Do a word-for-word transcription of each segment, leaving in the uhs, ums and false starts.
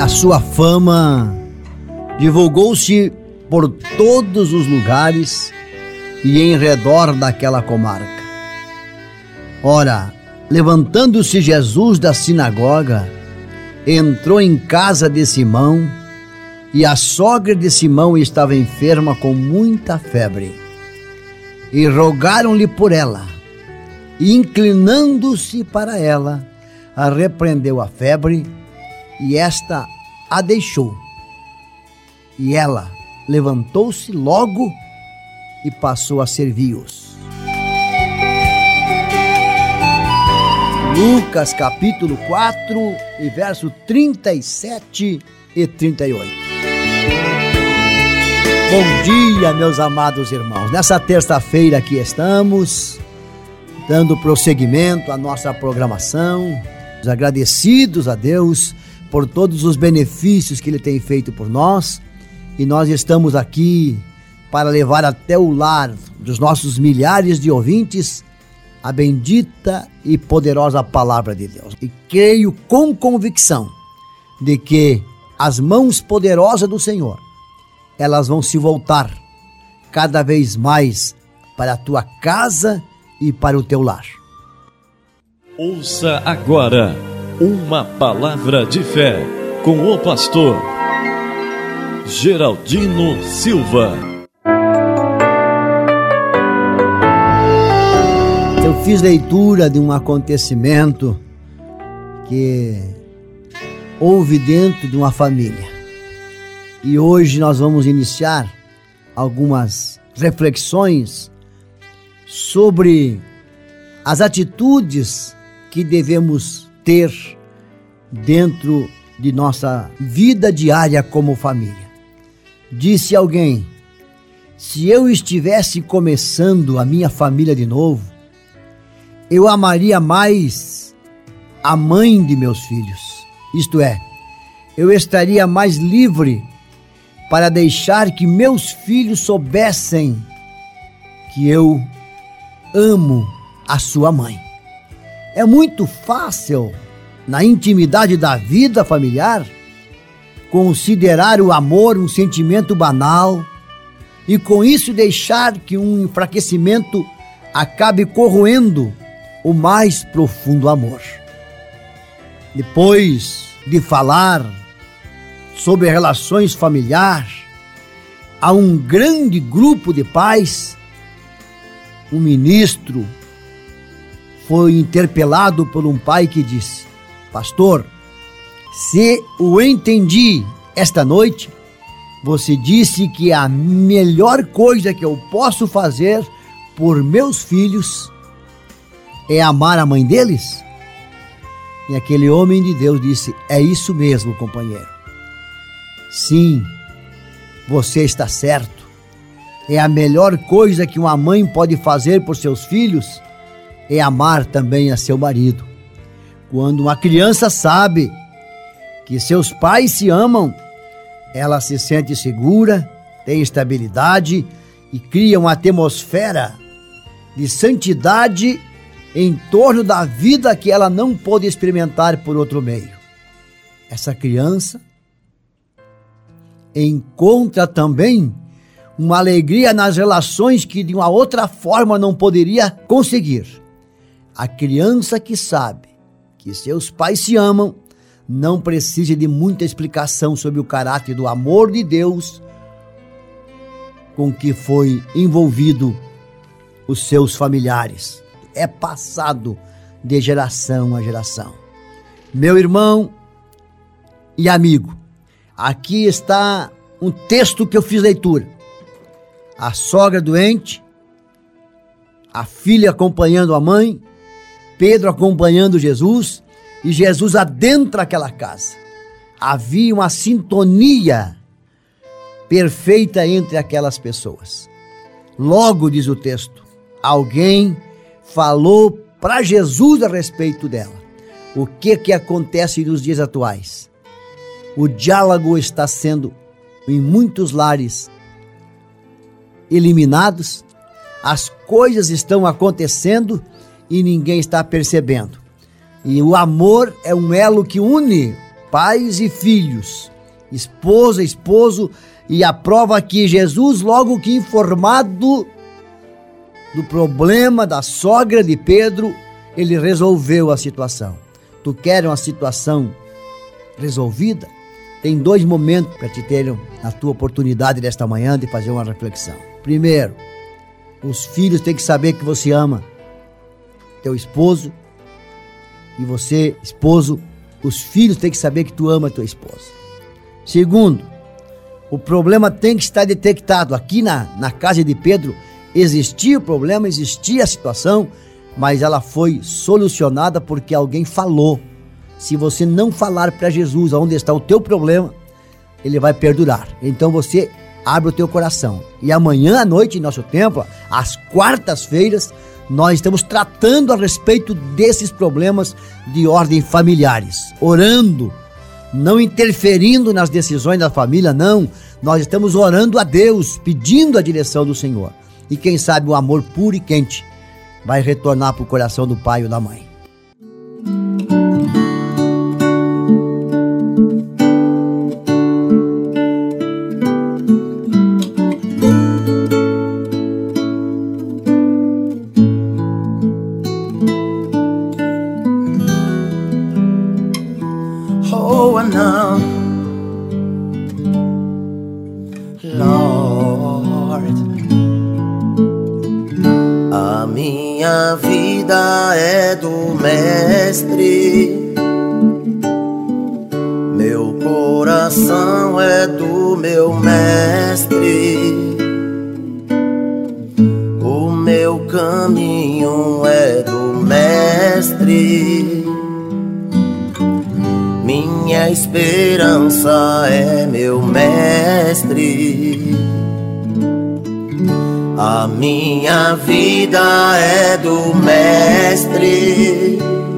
a sua fama divulgou-se por todos os lugares e em redor daquela comarca. Ora, levantando-se Jesus da sinagoga, entrou em casa de Simão, e a sogra de Simão estava enferma com muita febre. E rogaram-lhe por ela, e inclinando-se para ela, a repreendeu a febre, e esta a deixou. E ela levantou-se logo e passou a servir-os. Lucas capítulo quatro, e verso trinta e sete e trinta e oito. Bom dia, meus amados irmãos. Nessa terça-feira aqui estamos, dando prosseguimento à nossa programação, agradecidos a Deus por todos os benefícios que Ele tem feito por nós, e nós estamos aqui para levar até o lar dos nossos milhares de ouvintes a bendita e poderosa palavra de Deus. E creio com convicção de que as mãos poderosas do Senhor, elas vão se voltar cada vez mais para a tua casa e para o teu lar. Ouça agora uma palavra de fé com o pastor Geraldino Silva. Eu fiz leitura de um acontecimento que houve dentro de uma família. E hoje nós vamos iniciar algumas reflexões sobre as atitudes que devemos ter dentro de nossa vida diária como família. Disse alguém: se eu estivesse começando a minha família de novo, eu amaria mais a mãe de meus filhos. Isto é, eu estaria mais livre para deixar que meus filhos soubessem que eu amo a sua mãe. É muito fácil, na intimidade da vida familiar, considerar o amor um sentimento banal e com isso deixar que um enfraquecimento acabe corroendo o mais profundo amor. Depois de falar sobre relações familiares a um grande grupo de pais, um ministro foi interpelado por um pai que disse: pastor, se o entendi esta noite, você disse que a melhor coisa que eu posso fazer por meus filhos é amar a mãe deles? E aquele homem de Deus disse: é isso mesmo, companheiro. Sim, você está certo. É a melhor coisa que uma mãe pode fazer por seus filhos é amar também a seu marido. Quando uma criança sabe que seus pais se amam, ela se sente segura, tem estabilidade e cria uma atmosfera de santidade em torno da vida que ela não pôde experimentar por outro meio. Essa criança encontra também uma alegria nas relações que de uma outra forma não poderia conseguir. A criança que sabe que seus pais se amam não precisa de muita explicação sobre o caráter do amor de Deus com que foi envolvido os seus familiares. É passado de geração a geração. Meu irmão e amigo, aqui está um texto que eu fiz leitura. A sogra doente, a filha acompanhando a mãe, Pedro acompanhando Jesus, e Jesus adentra aquela casa. Havia uma sintonia perfeita entre aquelas pessoas. Logo, diz o texto, alguém falou para Jesus a respeito dela. O que que acontece nos dias atuais? O diálogo está sendo, em muitos lares, eliminados. As coisas estão acontecendo e ninguém está percebendo. E o amor é um elo que une pais e filhos, esposa, esposo, e a prova que Jesus, logo que informado do problema da sogra de Pedro, ele resolveu a situação. Tu quer uma situação resolvida? Tem dois momentos para te ter a tua oportunidade desta manhã de fazer uma reflexão. Primeiro, os filhos têm que saber que você ama teu esposo, e você, esposo, os filhos têm que saber que tu ama tua esposa. Segundo, o problema tem que estar detectado. Aqui na, na casa de Pedro existia o problema, existia a situação, mas ela foi solucionada porque alguém falou. Se você não falar para Jesus onde está o teu problema, ele vai perdurar. Então você abre o teu coração. E amanhã à noite em nosso templo, às quartas-feiras, nós estamos tratando a respeito desses problemas de ordem familiares. Orando, não interferindo nas decisões da família, não. Nós estamos orando a Deus, pedindo a direção do Senhor. E quem sabe o amor puro e quente vai retornar para o coração do pai ou da mãe. Oh, now, Lord, a minha vida é do Mestre, meu coração é do meu Mestre, o meu caminho é do Mestre. Minha esperança é meu Mestre, a minha vida é do Mestre,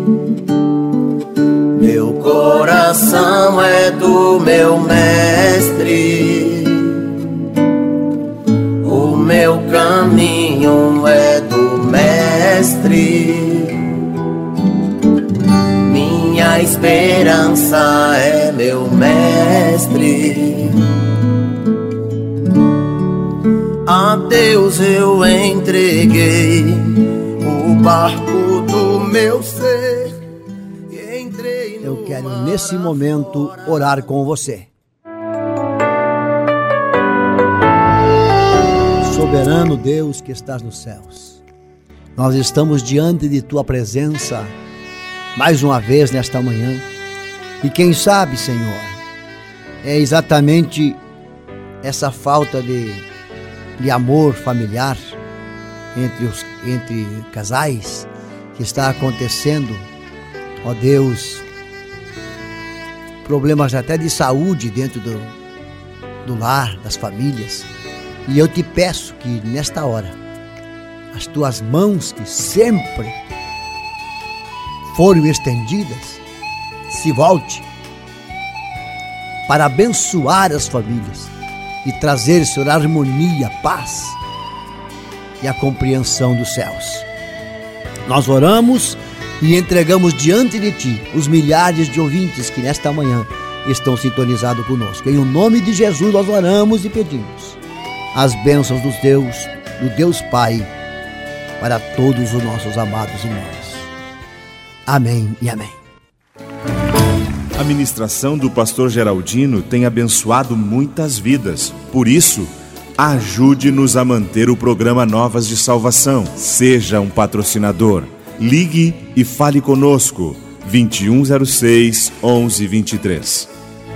meu coração é do meu Mestre, o meu caminho é do Mestre. Minha esperança é meu Mestre. A Deus eu entreguei o barco do meu ser. E entrei no Eu quero nesse momento orar com você. Soberano Deus que estás nos céus, nós estamos diante de tua presença mais uma vez nesta manhã, e quem sabe, Senhor, é exatamente essa falta de, de amor familiar entre, os, entre casais que está acontecendo, ó Deus, problemas até de saúde dentro do, do lar, das famílias, e eu te peço que nesta hora, as tuas mãos que sempre foram estendidas, se volte para abençoar as famílias e trazer, Senhor, harmonia, paz e a compreensão dos céus. Nós oramos e entregamos diante de Ti os milhares de ouvintes que nesta manhã estão sintonizados conosco. Em nome de Jesus nós oramos e pedimos as bênçãos dos Deus, do Deus Pai, para todos os nossos amados irmãos. Amém e amém. A ministração do pastor Geraldino tem abençoado muitas vidas. Por isso, ajude-nos a manter o programa Novas de Salvação. Seja um patrocinador. Ligue e fale conosco. vinte e um zero seis, onze vinte e três.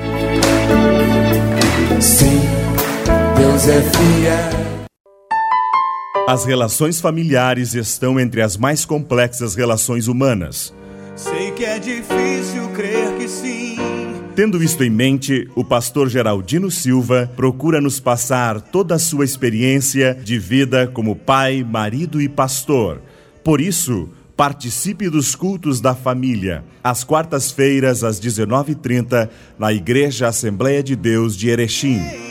Sim, Deus é fiel. As relações familiares estão entre as mais complexas relações humanas. Sei que é difícil crer que sim. Tendo isto em mente, o pastor Geraldino Silva procura nos passar toda a sua experiência de vida como pai, marido e pastor. Por isso, participe dos cultos da família, às quartas-feiras, às dezenove e trinta, na Igreja Assembleia de Deus de Erechim.